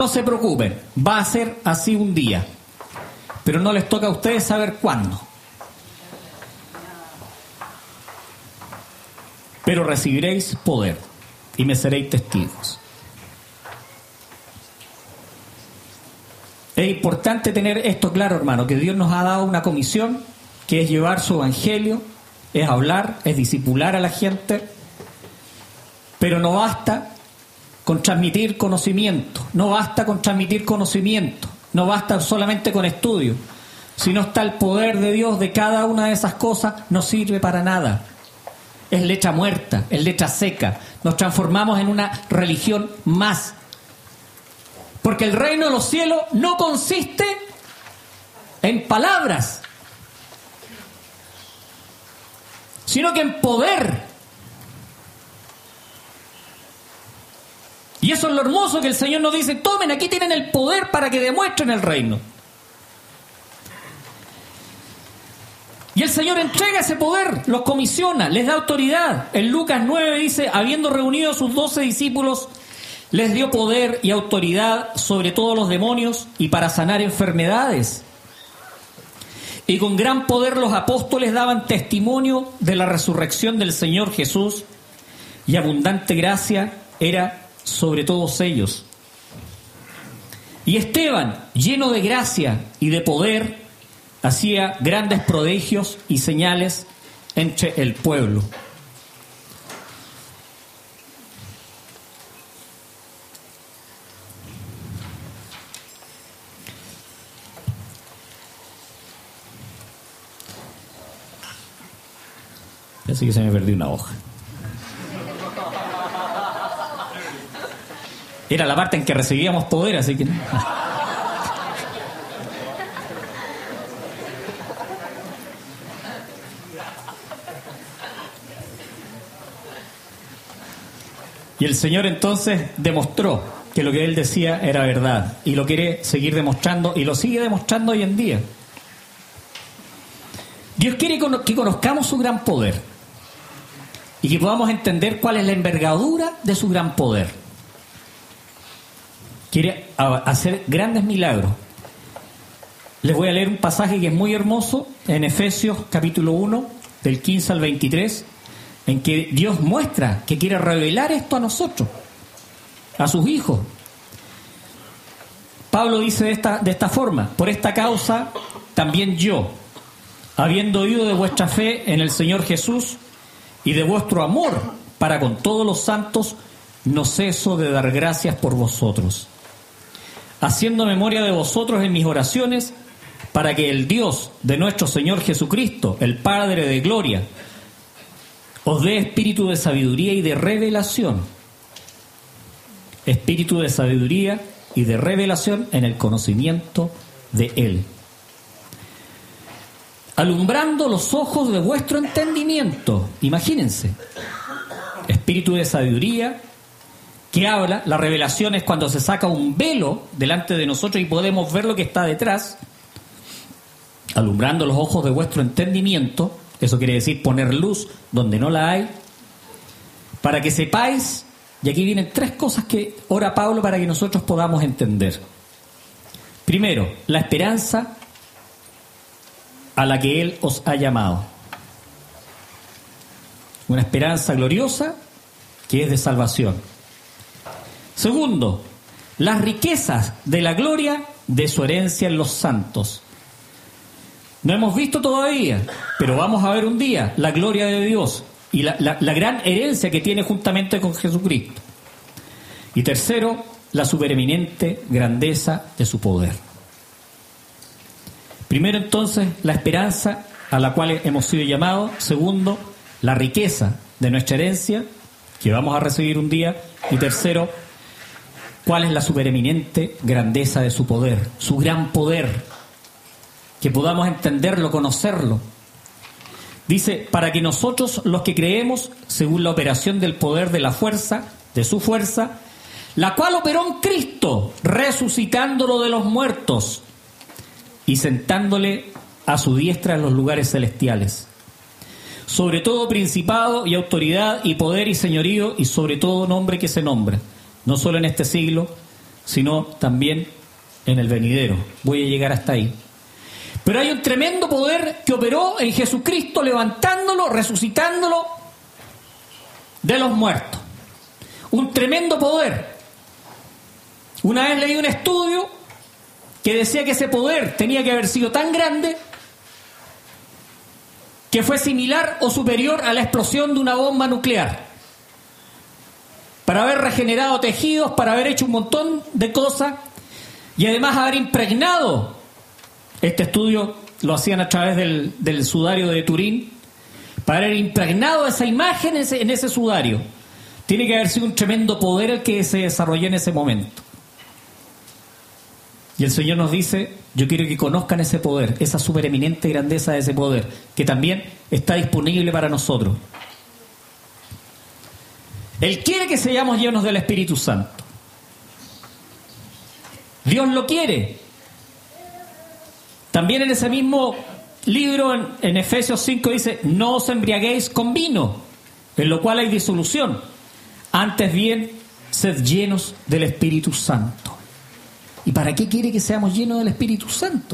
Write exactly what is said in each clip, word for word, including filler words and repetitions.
No se preocupen, va a ser así un día, pero no les toca a ustedes saber cuándo. Pero recibiréis poder y me seréis testigos. Es importante tener esto claro, hermano, que Dios nos ha dado una comisión que es llevar su evangelio, es hablar, es discipular a la gente, pero no basta con transmitir conocimiento, no basta con transmitir conocimiento, no basta solamente con estudio. Si no está el poder de Dios de cada una de esas cosas, no sirve para nada. Es letra muerta, es letra seca. Nos transformamos en una religión más. Porque el reino de los cielos no consiste en palabras, sino que en poder. Y eso es lo hermoso que el Señor nos dice: tomen, aquí tienen el poder para que demuestren el reino. Y el Señor entrega ese poder, los comisiona, les da autoridad. En Lucas nueve dice: habiendo reunido a sus doce discípulos, les dio poder y autoridad sobre todos los demonios y para sanar enfermedades. Y con gran poder los apóstoles daban testimonio de la resurrección del Señor Jesús, y abundante gracia era sobre todos ellos. Y Esteban, lleno de gracia y de poder, hacía grandes prodigios y señales entre el pueblo. Así que se me perdió una hoja. Era la parte en que recibíamos poder, así que... Y el Señor entonces demostró que lo que Él decía era verdad, y lo quiere seguir demostrando, y lo sigue demostrando hoy en día. Dios quiere que conozcamos su gran poder, y que podamos entender cuál es la envergadura de su gran poder. Quiere hacer grandes milagros. Les voy a leer un pasaje que es muy hermoso en Efesios capítulo uno, del quince al veintitrés, en que Dios muestra que quiere revelar esto a nosotros, a sus hijos. Pablo dice de esta, de esta forma: por esta causa también yo, habiendo oído de vuestra fe en el Señor Jesús y de vuestro amor para con todos los santos, no ceso de dar gracias por vosotros, haciendo memoria de vosotros en mis oraciones, para que el Dios de nuestro Señor Jesucristo, el Padre de gloria, os dé espíritu de sabiduría y de revelación. Espíritu de sabiduría y de revelación en el conocimiento de Él. Alumbrando los ojos de vuestro entendimiento. Imagínense. Espíritu de sabiduría que habla, la revelación es cuando se saca un velo delante de nosotros y podemos ver lo que está detrás. Alumbrando los ojos de vuestro entendimiento. Eso quiere decir poner luz donde no la hay, para que sepáis, y aquí vienen tres cosas que ora Pablo para que nosotros podamos entender. Primero, la esperanza a la que Él os ha llamado. Una esperanza gloriosa que es de salvación. Segundo, las riquezas de la gloria de su herencia en los santos. No hemos visto todavía, pero vamos a ver un día la gloria de Dios y la, la, la gran herencia que tiene juntamente con Jesucristo. Y tercero, la supereminente grandeza de su poder. Primero entonces, la esperanza a la cual hemos sido llamados. Segundo, la riqueza de nuestra herencia que vamos a recibir un día. Y tercero, cuál es la supereminente grandeza de su poder, su gran poder. Que podamos entenderlo, conocerlo. Dice, para que nosotros los que creemos, según la operación del poder de la fuerza, de su fuerza, la cual operó en Cristo, resucitándolo de los muertos y sentándole a su diestra en los lugares celestiales. Sobre todo principado y autoridad y poder y señorío y sobre todo nombre que se nombra, no solo en este siglo, sino también en el venidero. Voy a llegar hasta ahí. Pero hay un tremendo poder que operó en Jesucristo, levantándolo, resucitándolo de los muertos. Un tremendo poder. Una vez leí un estudio que decía que ese poder tenía que haber sido tan grande que fue similar o superior a la explosión de una bomba nuclear, para haber regenerado tejidos, para haber hecho un montón de cosas y además haber impregnado. Este estudio lo hacían a través del, del sudario de Turín, para haber impregnado esa imagen en ese, en ese sudario. Tiene que haber sido un tremendo poder el que se desarrolló en ese momento. Y el Señor nos dice: yo quiero que conozcan ese poder, esa supereminente grandeza de ese poder, que también está disponible para nosotros. Él quiere que seamos llenos del Espíritu Santo. Dios lo quiere. También en ese mismo libro, en, en Efesios cinco, dice: no os embriaguéis con vino, en lo cual hay disolución. Antes bien, sed llenos del Espíritu Santo. ¿Y para qué quiere que seamos llenos del Espíritu Santo?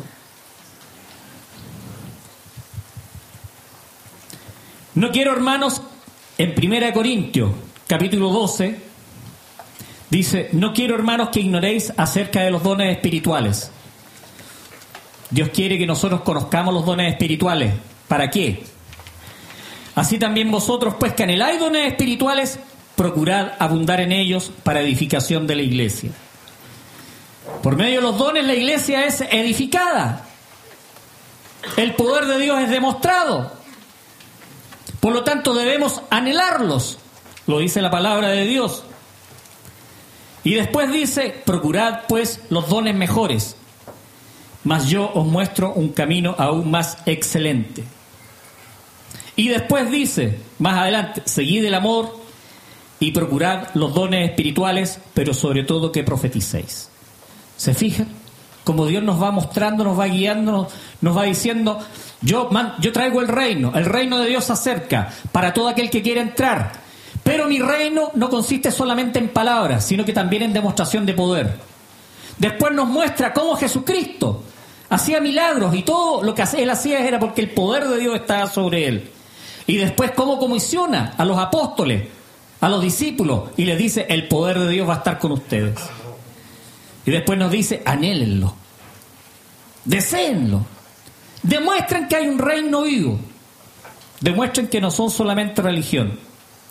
No quiero, hermanos, en primera de Corintios, capítulo doce, dice: no quiero, hermanos, que ignoréis acerca de los dones espirituales. Dios quiere que nosotros conozcamos los dones espirituales. ¿Para qué? Así también vosotros, pues que anheláis dones espirituales, procurad abundar en ellos para edificación de la iglesia. Por medio de los dones la iglesia es edificada. El poder de Dios es demostrado. Por lo tanto debemos anhelarlos. Lo dice la palabra de Dios. Y después dice: procurad pues los dones mejores, mas yo os muestro un camino aún más excelente. Y después dice, más adelante: seguid el amor y procurad los dones espirituales, pero sobre todo que profeticéis. ¿Se fijan? Como Dios nos va mostrando, nos va guiando, nos, nos va diciendo: yo, man, yo traigo el reino, el reino de Dios se acerca para todo aquel que quiera entrar. Pero mi reino no consiste solamente en palabras, sino que también en demostración de poder. Después nos muestra cómo Jesucristo hacía milagros y todo lo que él hacía era porque el poder de Dios estaba sobre él. Y después cómo comisiona a los apóstoles, a los discípulos, y les dice: el poder de Dios va a estar con ustedes. Y después nos dice: anhélenlo, deséenlo, demuestren que hay un reino vivo, demuestren que no son solamente religión.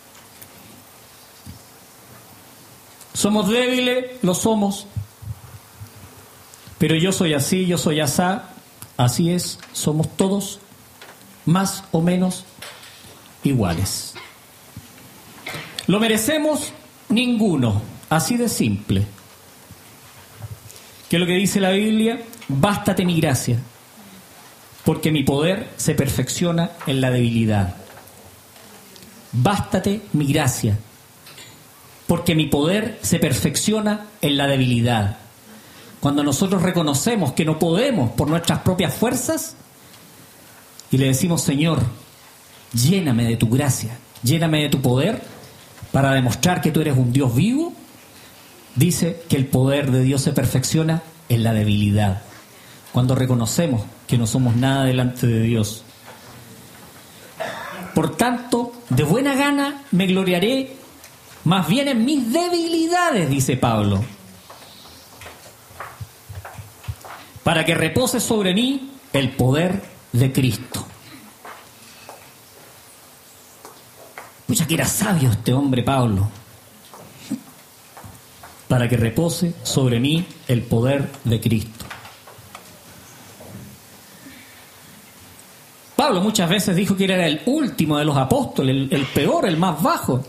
Somos débiles, lo somos, pero yo soy así, yo soy asá, así es, somos todos más o menos iguales. ¿Lo merecemos? Ninguno, así de simple. ¿Qué es lo que dice la Biblia? Bástate mi gracia, porque mi poder se perfecciona en la debilidad. Bástate mi gracia, porque mi poder se perfecciona en la debilidad. Cuando nosotros reconocemos que no podemos por nuestras propias fuerzas y le decimos: Señor, lléname de tu gracia, lléname de tu poder para demostrar que tú eres un Dios vivo, dice que el poder de Dios se perfecciona en la debilidad. Cuando reconocemos que no somos nada delante de Dios. Por tanto, de buena gana me gloriaré más bien en mis debilidades, dice Pablo, para que repose sobre mí el poder de Cristo. Pucha, que era sabio este hombre, Pablo. Para que repose sobre mí el poder de Cristo. Pablo muchas veces dijo que era el último de los apóstoles, el, el peor, el más bajo.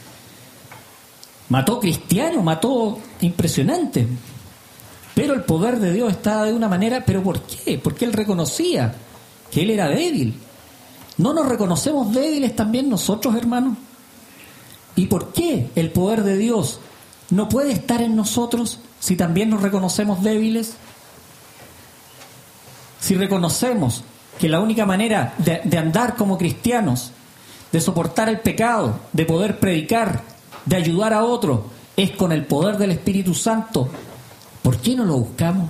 Mató cristianos, mató impresionante. Pero el poder de Dios estaba de una manera, ¿pero por qué? Porque él reconocía que él era débil. ¿No nos reconocemos débiles también nosotros, hermanos? ¿Y por qué el poder de Dios no puede estar en nosotros si también nos reconocemos débiles? Si reconocemos que la única manera de, de andar como cristianos, de soportar el pecado, de poder predicar, de ayudar a otros, es con el poder del Espíritu Santo, ¿Por qué no lo buscamos?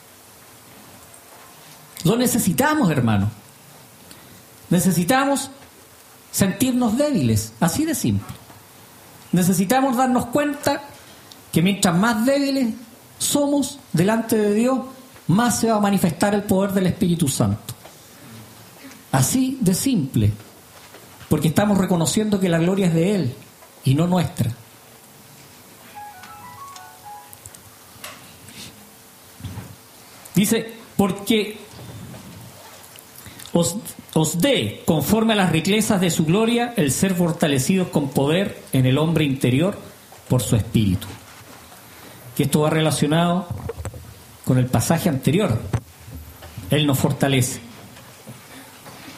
Lo necesitamos, hermano. Necesitamos sentirnos débiles, así de simple. Necesitamos darnos cuenta que mientras más débiles somos delante de Dios, más se va a manifestar el poder del Espíritu Santo. Así de simple, porque estamos reconociendo que la gloria es de Él y no nuestra. Dice, porque os, os dé, conforme a las riquezas de su gloria, el ser fortalecidos con poder en el hombre interior por su espíritu. Que esto va relacionado con el pasaje anterior. Él nos fortalece.